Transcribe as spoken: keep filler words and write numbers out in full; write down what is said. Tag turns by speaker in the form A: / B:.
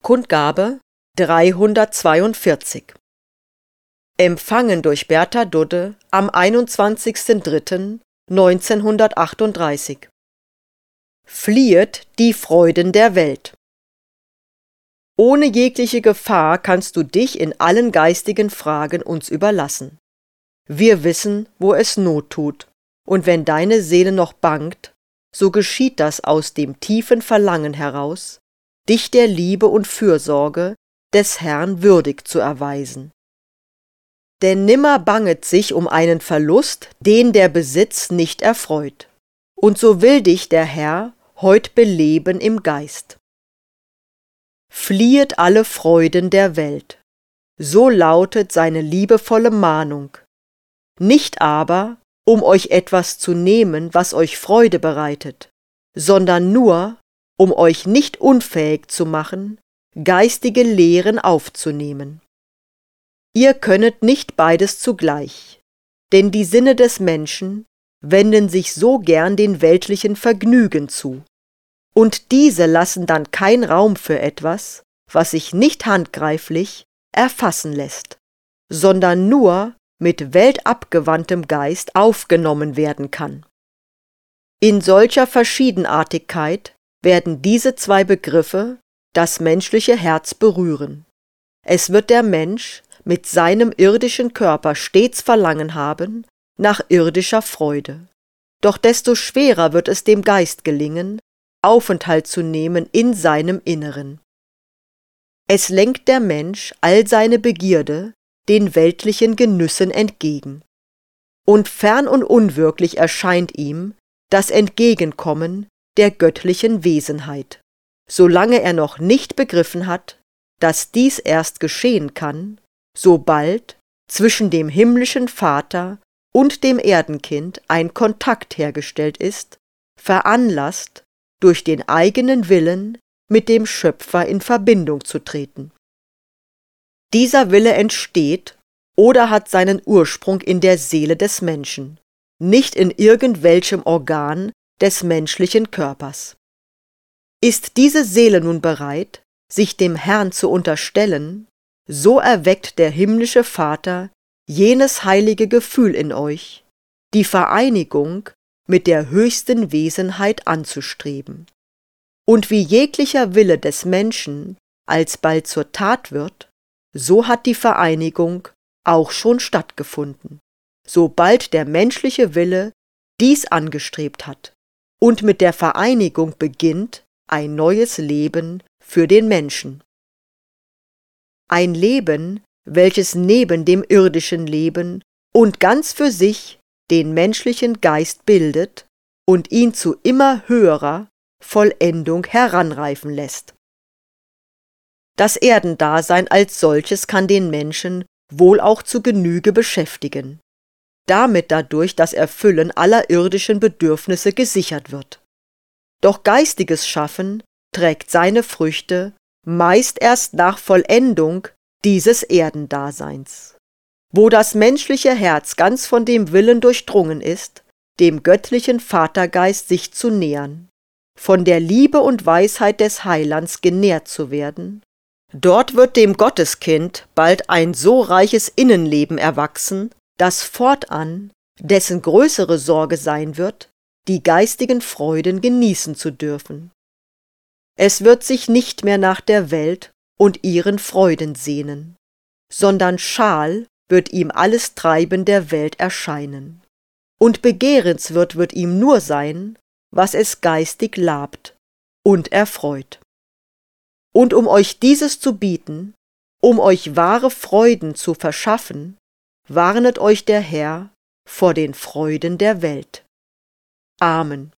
A: Kundgabe dreihundertzweiundvierzig. Empfangen durch Bertha Dudde am einundzwanzigsten dritten neunzehnhundertachtunddreißig. Fliehet die Freuden der Welt. Ohne jegliche Gefahr kannst du dich in allen geistigen Fragen uns überlassen. Wir wissen, wo es Not tut, und wenn deine Seele noch bangt, so geschieht das aus dem tiefen Verlangen heraus, dich der Liebe und Fürsorge des Herrn würdig zu erweisen. Denn nimmer banget sich um einen Verlust, den der Besitz nicht erfreut, und so will dich der Herr heut beleben im Geist. Fliehet alle Freuden der Welt, so lautet seine liebevolle Mahnung, nicht aber, um euch etwas zu nehmen, was euch Freude bereitet, sondern nur, um euch nicht unfähig zu machen, geistige Lehren aufzunehmen. Ihr könnet nicht beides zugleich, denn die Sinne des Menschen wenden sich so gern den weltlichen Vergnügen zu, und diese lassen dann kein Raum für etwas, was sich nicht handgreiflich erfassen lässt, sondern nur mit weltabgewandtem Geist aufgenommen werden kann. In solcher Verschiedenartigkeit werden diese zwei Begriffe das menschliche Herz berühren. Es wird der Mensch mit seinem irdischen Körper stets Verlangen haben nach irdischer Freude. Doch desto schwerer wird es dem Geist gelingen, Aufenthalt zu nehmen in seinem Inneren. Es lenkt der Mensch all seine Begierde den weltlichen Genüssen entgegen. Und fern und unwirklich erscheint ihm das Entgegenkommen der göttlichen Wesenheit, solange er noch nicht begriffen hat, dass dies erst geschehen kann, sobald zwischen dem himmlischen Vater und dem Erdenkind ein Kontakt hergestellt ist, veranlasst, durch den eigenen Willen mit dem Schöpfer in Verbindung zu treten. Dieser Wille entsteht oder hat seinen Ursprung in der Seele des Menschen, nicht in irgendwelchem Organ des menschlichen Körpers. Ist diese Seele nun bereit, sich dem Herrn zu unterstellen, so erweckt der himmlische Vater jenes heilige Gefühl in euch, die Vereinigung mit der höchsten Wesenheit anzustreben. Und wie jeglicher Wille des Menschen alsbald zur Tat wird, so hat die Vereinigung auch schon stattgefunden, sobald der menschliche Wille dies angestrebt hat, und mit der Vereinigung beginnt ein neues Leben für den Menschen. Ein Leben, welches neben dem irdischen Leben und ganz für sich den menschlichen Geist bildet und ihn zu immer höherer Vollendung heranreifen lässt. Das Erdendasein als solches kann den Menschen wohl auch zu Genüge beschäftigen, damit dadurch das Erfüllen aller irdischen Bedürfnisse gesichert wird. Doch geistiges Schaffen trägt seine Früchte meist erst nach Vollendung dieses Erdendaseins, wo das menschliche Herz ganz von dem Willen durchdrungen ist, dem göttlichen Vatergeist sich zu nähern, von der Liebe und Weisheit des Heilands genährt zu werden. Dort wird dem Gotteskind bald ein so reiches Innenleben erwachsen, dass fortan dessen größere Sorge sein wird, die geistigen Freuden genießen zu dürfen. Es wird sich nicht mehr nach der Welt und ihren Freuden sehnen, sondern schal wird ihm alles Treiben der Welt erscheinen. Und begehrenswert wird ihm nur sein, was es geistig labt und erfreut. Und um euch dieses zu bieten, um euch wahre Freuden zu verschaffen, warnet euch der Herr vor den Freuden der Welt. Amen.